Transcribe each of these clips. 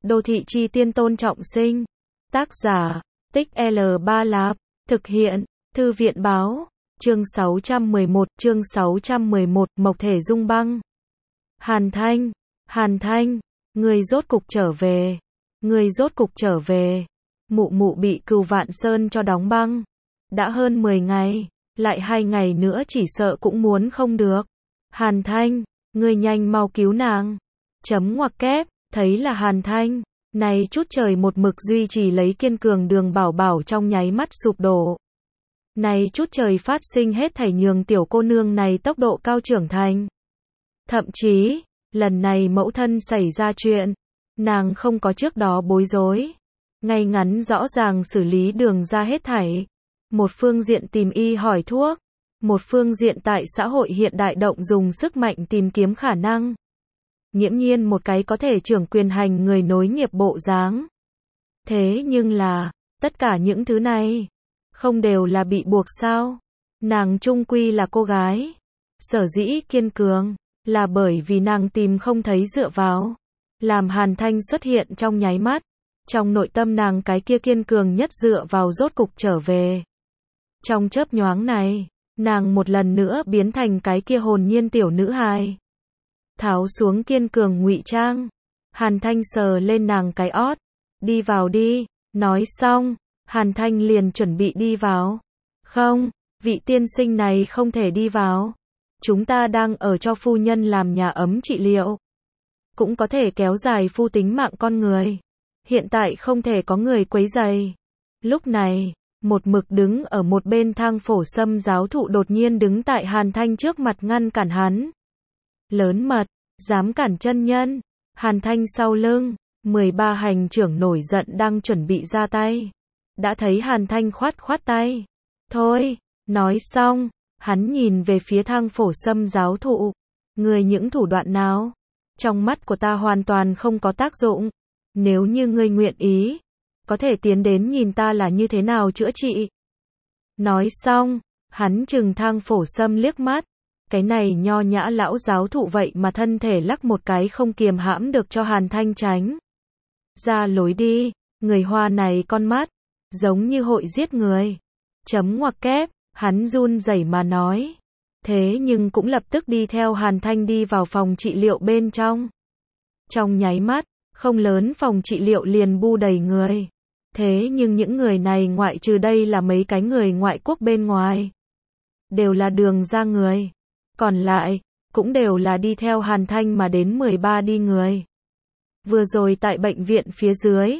Đô thị chi tiên Tôn Trọng Sinh. Tác giả, Tích L3 Lạp. Thực hiện, Thư viện báo. Chương 611, Mộc Thể Dung Băng. Hàn Thanh, người rốt cục trở về. Người rốt cục trở về. Mụ mụ bị Cửu Vạn Sơn cho đóng băng. Đã hơn 10 ngày, lại 2 ngày nữa chỉ sợ cũng muốn không được. Hàn Thanh, người nhanh mau cứu nàng. Chấm ngoặc kép, thấy là Hàn Thanh. Này chút trời một mực duy trì lấy kiên cường Đường Bảo Bảo trong nháy mắt sụp đổ. Này chút trời phát sinh hết thảy nhường tiểu cô nương này tốc độ cao trưởng thành. Thậm chí, lần này mẫu thân xảy ra chuyện, nàng không có trước đó bối rối. Ngay ngắn rõ ràng xử lý đường ra hết thảy. Một phương diện tìm y hỏi thuốc, một phương diện tại xã hội hiện đại động dùng sức mạnh tìm kiếm khả năng. Nghiễm nhiên một cái có thể trưởng quyền hành người nối nghiệp bộ dáng. Thế nhưng là, tất cả những thứ này, không đều là bị buộc sao? Nàng chung quy là cô gái. Sở dĩ kiên cường, là bởi vì nàng tìm không thấy dựa vào. Làm Hàn Thanh xuất hiện trong nháy mắt. Trong nội tâm nàng cái kia kiên cường nhất dựa vào rốt cục trở về. Trong chớp nhoáng này, nàng một lần nữa biến thành cái kia hồn nhiên tiểu nữ hài. Tháo xuống kiên cường ngụy trang. Hàn Thanh sờ lên nàng cái ót. Đi vào đi. Nói xong, Hàn Thanh liền chuẩn bị đi vào. Không, vị tiên sinh này không thể đi vào. Chúng ta đang ở cho phu nhân làm nhà ấm trị liệu. Cũng có thể kéo dài phu tính mạng con người. Hiện tại không thể có người quấy rầy. Lúc này, một mực đứng ở một bên Thang Phổ Sâm giáo thụ đột nhiên đứng tại Hàn Thanh trước mặt ngăn cản hắn. Lớn mật, dám cản chân nhân. Hàn Thanh sau lưng, 13 hành trưởng nổi giận đang chuẩn bị ra tay. Đã thấy Hàn Thanh khoát tay. Thôi, nói xong, hắn nhìn về phía Thang Phổ Sâm giáo thụ. Người những thủ đoạn nào? Trong mắt của ta hoàn toàn không có tác dụng. Nếu như ngươi nguyện ý, có thể tiến đến nhìn ta là như thế nào chữa trị. Nói xong, hắn trừng Thang Phổ Sâm liếc mắt. Cái này nho nhã lão giáo thụ vậy mà thân thể lắc một cái không kiềm hãm được cho Hàn Thanh tránh. Ra lối đi, người Hoa này con mắt, giống như hội giết người. Chấm ngoặc kép, hắn run rẩy mà nói. Thế nhưng cũng lập tức đi theo Hàn Thanh đi vào phòng trị liệu bên trong. Trong nháy mắt, không lớn phòng trị liệu liền bu đầy người. Thế nhưng những người này ngoại trừ đây là mấy cái người ngoại quốc bên ngoài. Đều là Đường ra người. Còn lại, cũng đều là đi theo Hàn Thanh mà đến 13 đi người. Vừa rồi tại bệnh viện phía dưới,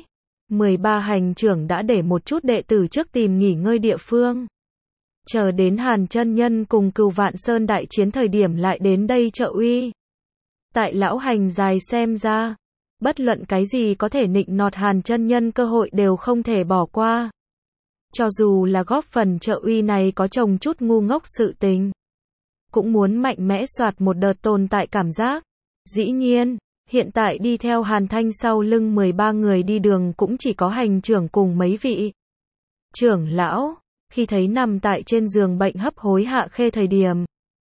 13 hành trưởng đã để một chút đệ tử trước tìm nghỉ ngơi địa phương. Chờ đến Hàn chân nhân cùng Cửu Vạn Sơn đại chiến thời điểm lại đến đây trợ uy. Tại lão hành dài xem ra, bất luận cái gì có thể nịnh nọt Hàn chân nhân cơ hội đều không thể bỏ qua. Cho dù là góp phần trợ uy này có chồng chút ngu ngốc sự tình, cũng muốn mạnh mẽ soạt một đợt tồn tại cảm giác. Dĩ nhiên, hiện tại đi theo Hàn Thanh sau lưng 13 người đi đường cũng chỉ có hành trưởng cùng mấy vị trưởng lão. Khi thấy nằm tại trên giường bệnh hấp hối Hạ Khê thời điểm,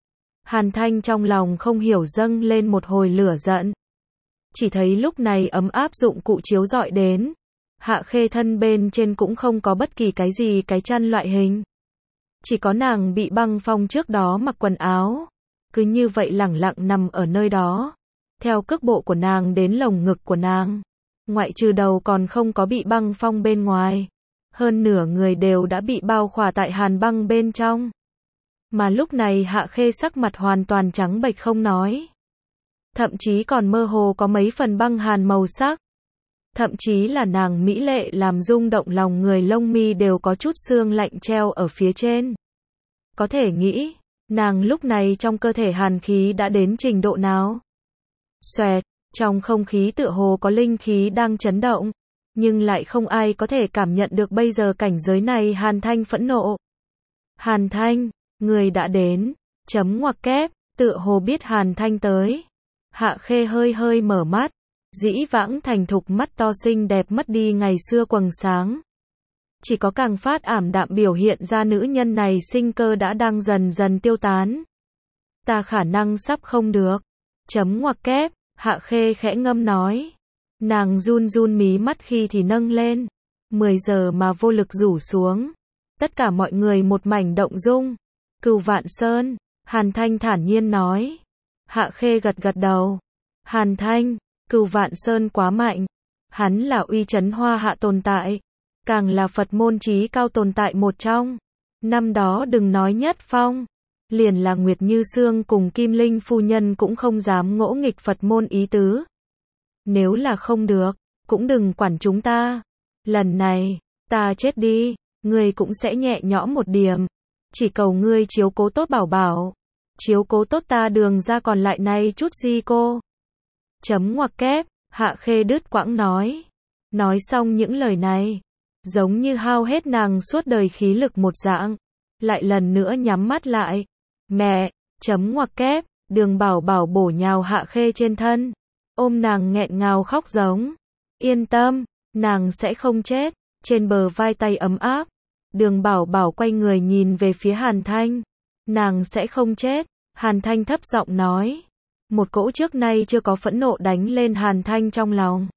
Hàn Thanh trong lòng không hiểu dâng lên một hồi lửa giận. Chỉ thấy lúc này ấm áp dụng cụ chiếu rọi đến. Hạ Khê thân bên trên cũng không có bất kỳ cái gì cái chăn loại hình. Chỉ có nàng bị băng phong trước đó mặc quần áo. Cứ như vậy lẳng lặng nằm ở nơi đó. Theo cước bộ của nàng đến lồng ngực của nàng. Ngoại trừ đầu còn không có bị băng phong bên ngoài. Hơn nửa người đều đã bị bao khỏa tại hàn băng bên trong. Mà lúc này Hạ Khê sắc mặt hoàn toàn trắng bệch không nói. Thậm chí còn mơ hồ có mấy phần băng hàn màu sắc. Thậm chí là nàng mỹ lệ làm rung động lòng người lông mi đều có chút xương lạnh treo ở phía trên. Có thể nghĩ, nàng lúc này trong cơ thể hàn khí đã đến trình độ nào. Xoẹt, trong không khí tựa hồ có linh khí đang chấn động. Nhưng lại không ai có thể cảm nhận được bây giờ cảnh giới này. Hàn Thanh phẫn nộ. Hàn Thanh, người đã đến. Chấm ngoặc kép, tựa hồ biết Hàn Thanh tới. Hạ Khê hơi mở mắt. Dĩ vãng thành thục mắt to xinh đẹp mất đi ngày xưa quầng sáng. Chỉ có càng phát ảm đạm biểu hiện ra nữ nhân này sinh cơ đã đang dần dần tiêu tán. Ta khả năng sắp không được. Chấm ngoặc kép, Hạ Khê khẽ ngâm nói. Nàng run run mí mắt khi thì nâng lên. 10 giờ mà vô lực rủ xuống. Tất cả mọi người một mảnh động dung. Cửu Vạn Sơn, Hàn Thanh thản nhiên nói. Hạ Khê gật gật đầu. Hàn Thanh, Cửu Vạn Sơn quá mạnh. Hắn là uy chấn Hoa Hạ tồn tại. Càng là Phật môn chí cao tồn tại một trong. Năm đó đừng nói Nhất Phong. Liền là Nguyệt Như Sương cùng Kim Linh phu nhân cũng không dám ngỗ nghịch Phật môn ý tứ. Nếu là không được, cũng đừng quản chúng ta. Lần này, ta chết đi, ngươi cũng sẽ nhẹ nhõm một điểm. Chỉ cầu ngươi chiếu cố tốt Bảo Bảo. Chiếu cố tốt ta đường ra còn lại này chút gì cô. Chấm ngoặc kép, Hạ Khê đứt quãng nói. Nói xong những lời này, giống như hao hết nàng suốt đời khí lực một dạng. Lại lần nữa nhắm mắt lại. Mẹ, chấm ngoặc kép, đường Bảo Bảo bổ nhào Hạ Khê trên thân. Ôm nàng nghẹn ngào khóc giống. Yên tâm, nàng sẽ không chết. Trên bờ vai tay ấm áp. Đường Bảo Bảo quay người nhìn về phía Hàn Thanh. Nàng sẽ không chết. Hàn Thanh thấp giọng nói. Một cỗ trước nay chưa có phẫn nộ đánh lên Hàn Thanh trong lòng.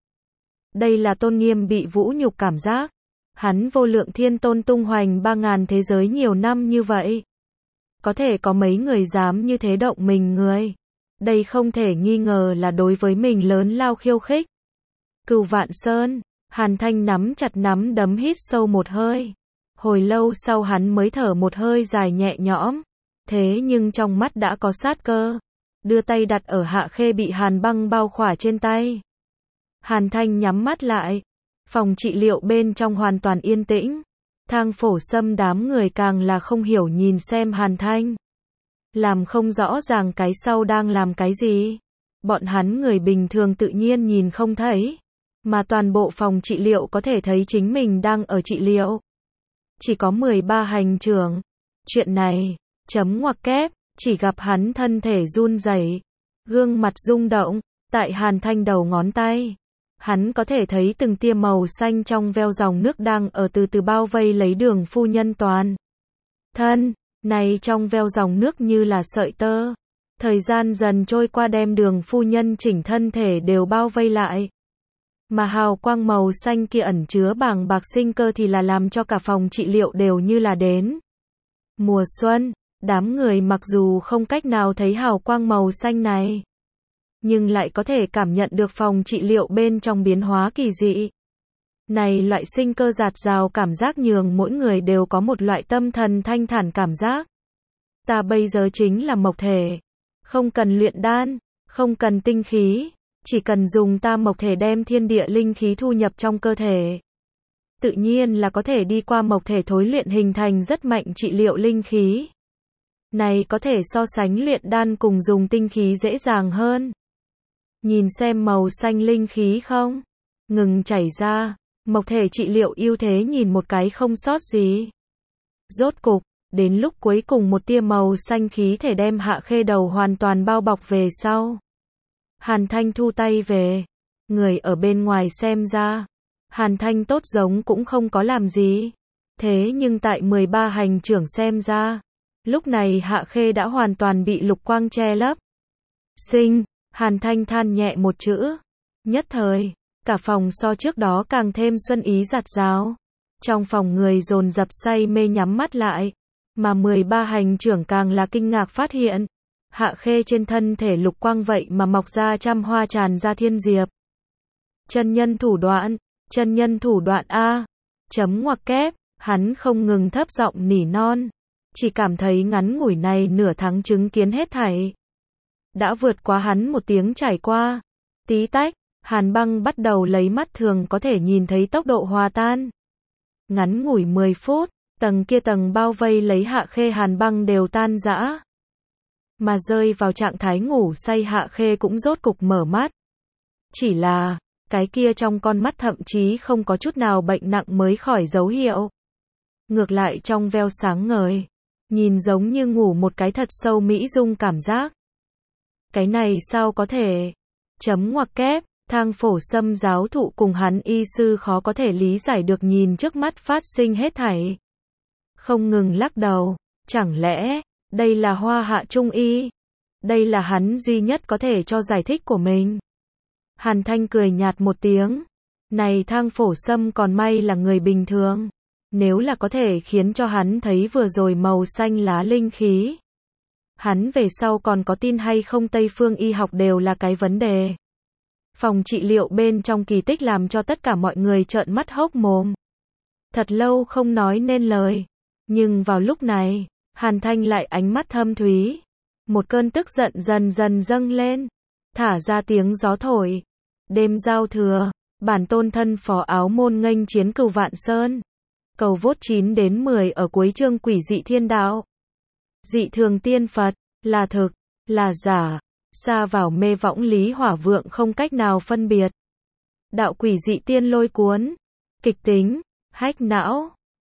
Đây là tôn nghiêm bị vũ nhục cảm giác. Hắn vô lượng thiên tôn tung hoành 3.000 thế giới nhiều năm như vậy. Có thể có mấy người dám như thế động mình người. Đây không thể nghi ngờ là đối với mình lớn lao khiêu khích. Cửu Vạn Sơn, Hàn Thanh nắm chặt nắm đấm hít sâu một hơi. Hồi lâu sau hắn mới thở một hơi dài nhẹ nhõm. Thế nhưng trong mắt đã có sát cơ. Đưa tay đặt ở Hạ Khê bị hàn băng bao khỏa trên tay. Hàn Thanh nhắm mắt lại. Phòng trị liệu bên trong hoàn toàn yên tĩnh. Thang Phổ Sâm đám người càng là không hiểu nhìn xem Hàn Thanh. Làm không rõ ràng cái sau đang làm cái gì. Bọn hắn người bình thường tự nhiên nhìn không thấy. Mà toàn bộ phòng trị liệu có thể thấy chính mình đang ở trị liệu. Chỉ có 13 hành trưởng. Chuyện này, chấm ngoặc kép, chỉ gặp hắn thân thể run rẩy, gương mặt rung động, tại Hàn Thanh đầu ngón tay. Hắn có thể thấy từng tia màu xanh trong veo dòng nước đang ở từ từ bao vây lấy đường phu nhân toàn thân. Này trong veo dòng nước như là sợi tơ. Thời gian dần trôi qua đem đường phu nhân chỉnh thân thể đều bao vây lại. Mà hào quang màu xanh kia ẩn chứa bàng bạc sinh cơ thì là làm cho cả phòng trị liệu đều như là đến mùa xuân. Đám người mặc dù không cách nào thấy hào quang màu xanh này, nhưng lại có thể cảm nhận được phòng trị liệu bên trong biến hóa kỳ dị. Này loại sinh cơ dạt dào cảm giác nhường mỗi người đều có một loại tâm thần thanh thản cảm giác. Ta bây giờ chính là mộc thể. Không cần luyện đan, không cần tinh khí, chỉ cần dùng ta mộc thể đem thiên địa linh khí thu nhập trong cơ thể. Tự nhiên là có thể đi qua mộc thể thối luyện hình thành rất mạnh trị liệu linh khí. Này có thể so sánh luyện đan cùng dùng tinh khí dễ dàng hơn. Nhìn xem màu xanh linh khí không? Ngừng chảy ra, mộc thể trị liệu ưu thế nhìn một cái không sót gì. Rốt cục, đến lúc cuối cùng một tia màu xanh khí thể đem Hạ Khê đầu hoàn toàn bao bọc về sau. Hàn Thanh thu tay về. Người ở bên ngoài xem ra, Hàn Thanh tốt giống cũng không có làm gì. Thế nhưng tại 13 hành trưởng xem ra, lúc này Hạ Khê đã hoàn toàn bị lục quang che lấp. Sinh, Hàn Thanh than nhẹ một chữ. Nhất thời, cả phòng so trước đó càng thêm xuân ý dạt dào. Trong phòng người dồn dập say mê nhắm mắt lại. Mà 13 hành trưởng càng là kinh ngạc phát hiện. Hạ Khê trên thân thể lục quang vậy mà mọc ra trăm hoa tràn ra thiên diệp. Chân nhân thủ đoạn A. Chấm ngoặc kép, hắn không ngừng thấp giọng nỉ non. Chỉ cảm thấy ngắn ngủi này nửa tháng chứng kiến hết thảy. Đã vượt quá hắn một tiếng trải qua. Tí tách, hàn băng bắt đầu lấy mắt thường có thể nhìn thấy tốc độ hòa tan. Ngắn ngủi 10 phút, tầng kia tầng bao vây lấy Hạ Khê hàn băng đều tan rã. Mà rơi vào trạng thái ngủ say Hạ Khê cũng rốt cục mở mắt. Chỉ là, cái kia trong con mắt thậm chí không có chút nào bệnh nặng mới khỏi dấu hiệu. Ngược lại trong veo sáng ngời, nhìn giống như ngủ một cái thật sâu mỹ dung cảm giác. Cái này sao có thể? Chấm ngoặc kép, Thang Phổ Sâm giáo thụ cùng hắn y sư khó có thể lý giải được nhìn trước mắt phát sinh hết thảy. Không ngừng lắc đầu, chẳng lẽ, đây là Hoa Hạ Trung Y? Đây là hắn duy nhất có thể cho giải thích của mình. Hàn Thanh cười nhạt một tiếng. Này Thang Phổ Sâm còn may là người bình thường. Nếu là có thể khiến cho hắn thấy vừa rồi màu xanh lá linh khí, hắn về sau còn có tin hay không Tây phương y học đều là cái vấn đề. Phòng trị liệu bên trong kỳ tích làm cho tất cả mọi người trợn mắt hốc mồm. Thật lâu không nói nên lời. Nhưng vào lúc này, Hàn Thanh lại ánh mắt thâm thúy. Một cơn tức giận dần dần dâng lên. Thả ra tiếng gió thổi. Đêm giao thừa, bản tôn thân phó áo môn nghênh chiến Cửu Vạn Sơn. Cầu vốt 9 đến 10 ở cuối chương Quỷ dị thiên đạo. Dị thường tiên Phật, là thực, là giả, xa vào mê võng lý hỏa vượng không cách nào phân biệt. Đạo quỷ dị tiên lôi cuốn, kịch tính, hách não.